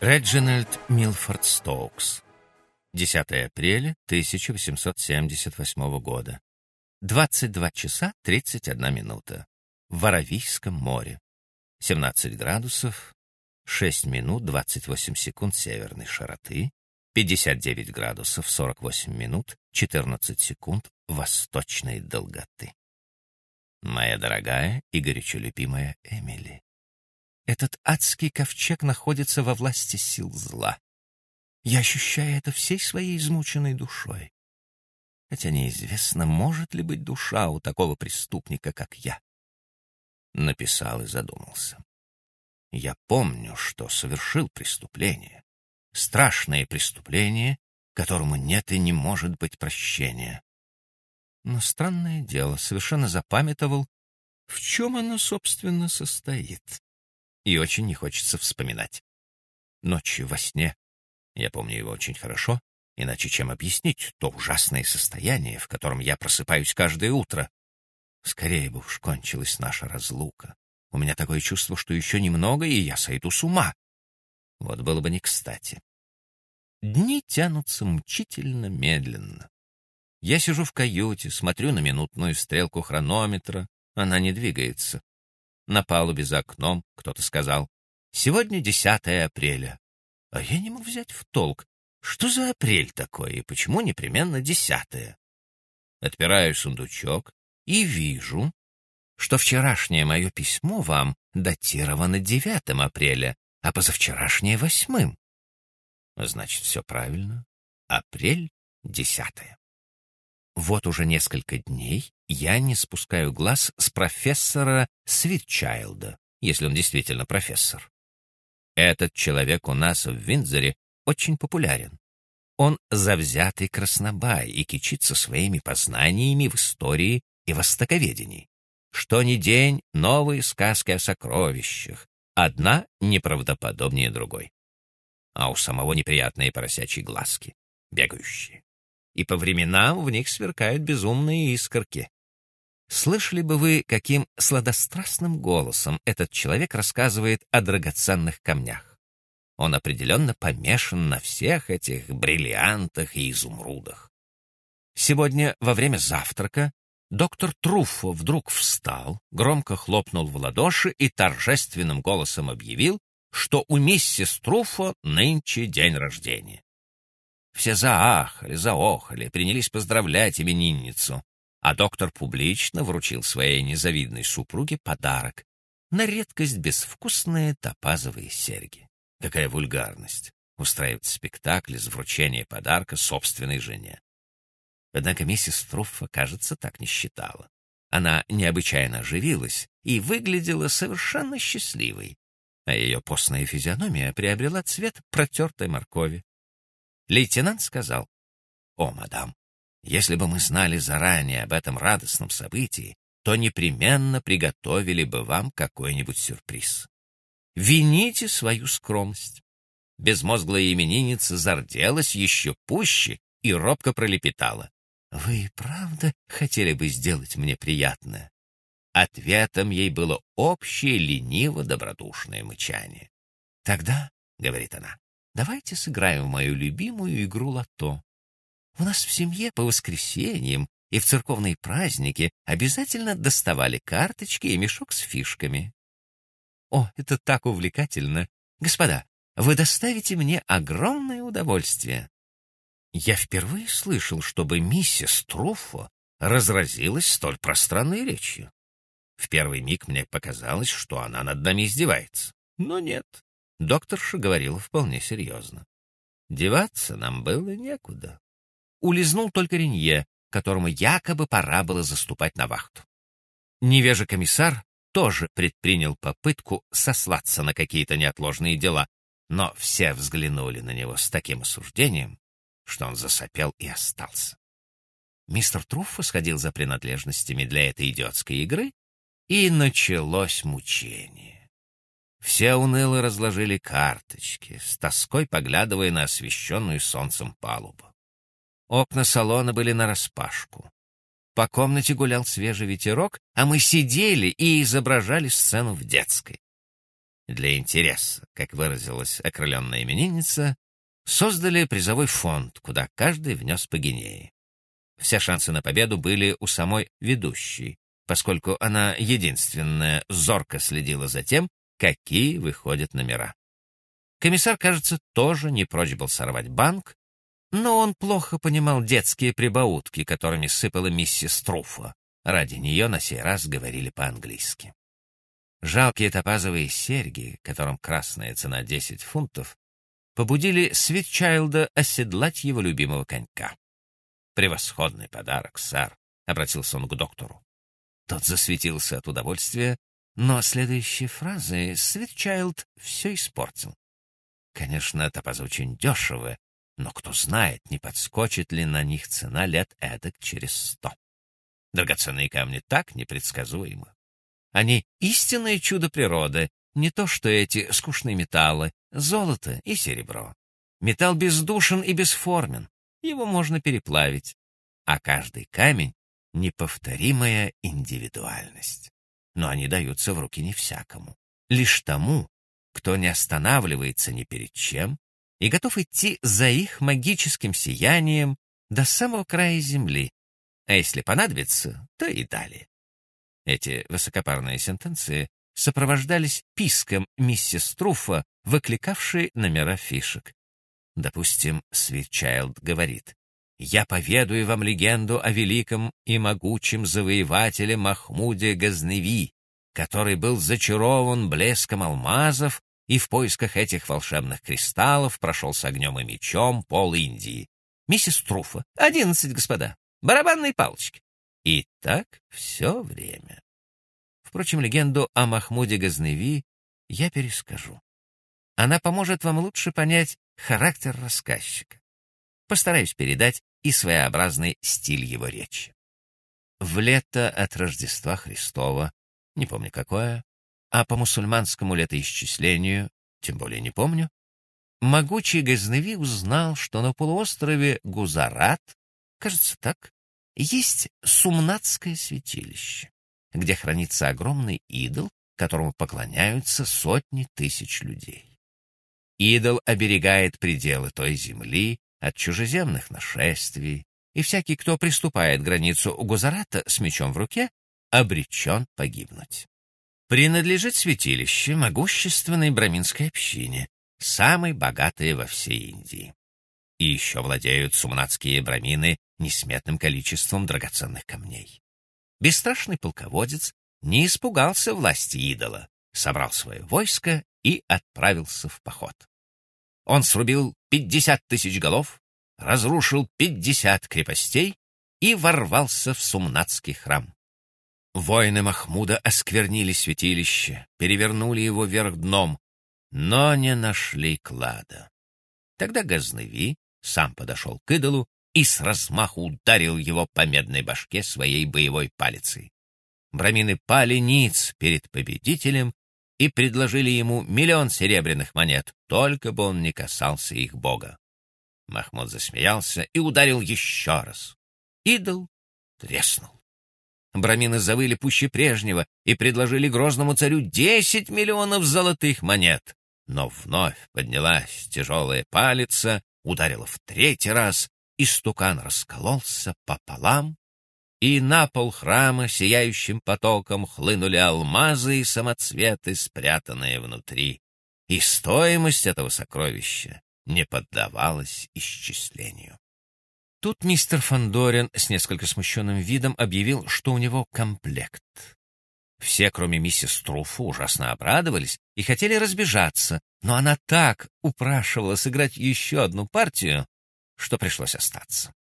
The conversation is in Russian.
Реджинальд Милфорд Стоукс. 10 апреля 1878 года. 22 часа 31 минута. В Аравийском море. 17 градусов 6 минут 28 секунд северной широты, 59 градусов 48 минут 14 секунд восточной долготы. Моя дорогая и горячо любимая Эмили, этот адский ковчег находится во власти сил зла. Я ощущаю это всей своей измученной душой. Хотя неизвестно, может ли быть душа у такого преступника, как я. Написал и задумался. Я помню, что совершил преступление. Страшное преступление, которому нет и не может быть прощения. Но странное дело, совершенно запамятовал, в чем оно, собственно, состоит. И очень не хочется вспоминать. Ночью во сне, я помню его очень хорошо, иначе чем объяснить то ужасное состояние, в котором я просыпаюсь каждое утро. Скорее бы уж кончилась наша разлука. У меня такое чувство, что еще немного, и я сойду с ума. Вот было бы не кстати. Дни тянутся мучительно медленно. Я сижу в каюте, смотрю на минутную стрелку хронометра, она не двигается. На палубе за окном кто-то сказал: «Сегодня 10 апреля». А я не мог взять в толк, что за апрель такой и почему непременно 10-е. Отпираю сундучок и вижу, что вчерашнее мое письмо вам датировано 9 апреля, а позавчерашнее 8. Значит, все правильно. Апрель 10. Вот уже несколько дней я не спускаю глаз с профессора Свитчайлда, если он действительно профессор. Этот человек у нас в Виндзоре очень популярен. Он завзятый краснобай и кичится своими познаниями в истории и востоковедении. Что ни день новые сказки о сокровищах, одна неправдоподобнее другой. А у самого неприятные поросячьи глазки, бегающие. И по временам в них сверкают безумные искорки. Слышали бы вы, каким сладострастным голосом этот человек рассказывает о драгоценных камнях. Он определенно помешан на всех этих бриллиантах и изумрудах. Сегодня во время завтрака доктор Труффо вдруг встал, громко хлопнул в ладоши и торжественным голосом объявил, что у миссис Труффо нынче день рождения. Все заахали, заохали, принялись поздравлять именинницу, а доктор публично вручил своей незавидной супруге подарок — на редкость безвкусные топазовые серьги. Какая вульгарность — устраивать спектакль из вручения подарка собственной жене. Однако миссис Труффо, кажется, так не считала. Она необычайно оживилась и выглядела совершенно счастливой, а ее постная физиономия приобрела цвет протертой моркови. Лейтенант сказал: «О, мадам, если бы мы знали заранее об этом радостном событии, то непременно приготовили бы вам какой-нибудь сюрприз. Вините свою скромность». Безмозглая именинница зарделась еще пуще и робко пролепетала: «Вы и правда хотели бы сделать мне приятное?» Ответом ей было общее лениво-добродушное мычание. «Тогда, — говорит она, — давайте сыграем в мою любимую игру лото. У нас в семье по воскресеньям и в церковные праздники обязательно доставали карточки и мешок с фишками. О, это так увлекательно! Господа, вы доставите мне огромное удовольствие». Я впервые слышал, чтобы миссис Труффо разразилась столь пространной речью. В первый миг мне показалось, что она над нами издевается. Но нет, докторша говорила вполне серьезно. Деваться нам было некуда. Улизнул только Ренье, которому якобы пора было заступать на вахту. Невежа комиссар тоже предпринял попытку сослаться на какие-то неотложные дела, но все взглянули на него с таким осуждением, что он засопел и остался. Мистер Труффо сходил за принадлежностями для этой идиотской игры, и началось мучение. Все уныло разложили карточки, с тоской поглядывая на освещенную солнцем палубу. Окна салона были нараспашку. По комнате гулял свежий ветерок, а мы сидели и изображали сцену в детской. для интереса, как выразилась окрыленная именинница, создали призовой фонд, куда каждый внес по гинее. Все шансы на победу были у самой ведущей, поскольку она единственная зорко следила за тем, какие выходят номера. Комиссар, кажется, тоже не прочь был сорвать банк, но он плохо понимал детские прибаутки, которыми сыпала миссис Труффо. Ради нее на сей раз говорили по-английски. Жалкие топазовые серьги, которым красная цена 10 фунтов, побудили Свитчайлда оседлать его любимого конька. «Превосходный подарок, сэр», — обратился он к доктору. Тот засветился от удовольствия, но следующей фразой Свитчайлд все испортил. Конечно, топазы очень дешевы, но кто знает, не подскочит ли на них цена лет эдак через 100. Драгоценные камни так непредсказуемы. Они истинное чудо природы, не то что эти скучные металлы, золото и серебро. Металл бездушен и бесформен, его можно переплавить, а каждый камень — неповторимая индивидуальность. Но они даются в руки не всякому, лишь тому, кто не останавливается ни перед чем и готов идти за их магическим сиянием до самого края земли, а если понадобится, то и далее. Эти высокопарные сентенции сопровождались писком миссис Труффо, выкликавшей номера фишек. Допустим, Свитчайлд говорит: «Я поведаю вам легенду о великом и могучем завоевателе Махмуде Газневи, который был зачарован блеском алмазов и в поисках этих волшебных кристаллов прошел с огнем и мечом пол Индии. Миссис Труффо: 11, господа, барабанные палочки». И так все время. Впрочем, легенду о Махмуде Газневи я перескажу. Она поможет вам лучше понять характер рассказчика. Постараюсь передать и своеобразный стиль его речи. В лето от Рождества Христова, не помню какое, а по мусульманскому летоисчислению, тем более не помню, могучий Газневи узнал, что на полуострове Гузарат, кажется так, есть Сумнатское святилище, где хранится огромный идол, которому поклоняются сотни тысяч людей. Идол оберегает пределы той земли от чужеземных нашествий, и всякий, кто приступает к границу Гузарата с мечом в руке, обречен погибнуть. Принадлежит святилище могущественной браминской общине, самой богатой во всей Индии. И еще владеют сумнатские брамины несметным количеством драгоценных камней. Бесстрашный полководец не испугался власти идола, собрал свое войско и отправился в поход. Он срубил 50 тысяч голов, разрушил 50 крепостей и ворвался в Сумнатский храм. Воины Махмуда осквернили святилище, перевернули его вверх дном, но не нашли клада. Тогда Газневи сам подошел к идолу и с размаху ударил его по медной башке своей боевой палицей. Брамины пали ниц перед победителем и предложили ему 1 000 000 серебряных монет, только бы он не касался их бога. Махмуд засмеялся и ударил еще раз. Идол треснул. Брамины завыли пуще прежнего и предложили грозному царю 10 миллионов золотых монет. Но вновь поднялась тяжелая палица, ударила в 3-й раз, истукан раскололся пополам, и на пол храма сияющим потоком хлынули алмазы и самоцветы, спрятанные внутри. И стоимость этого сокровища не поддавалась исчислению. Тут мистер Фандорин с несколько смущенным видом объявил, что у него комплект. Все, кроме миссис Труффо, ужасно обрадовались и хотели разбежаться, но она так упрашивала сыграть еще одну партию, что пришлось остаться.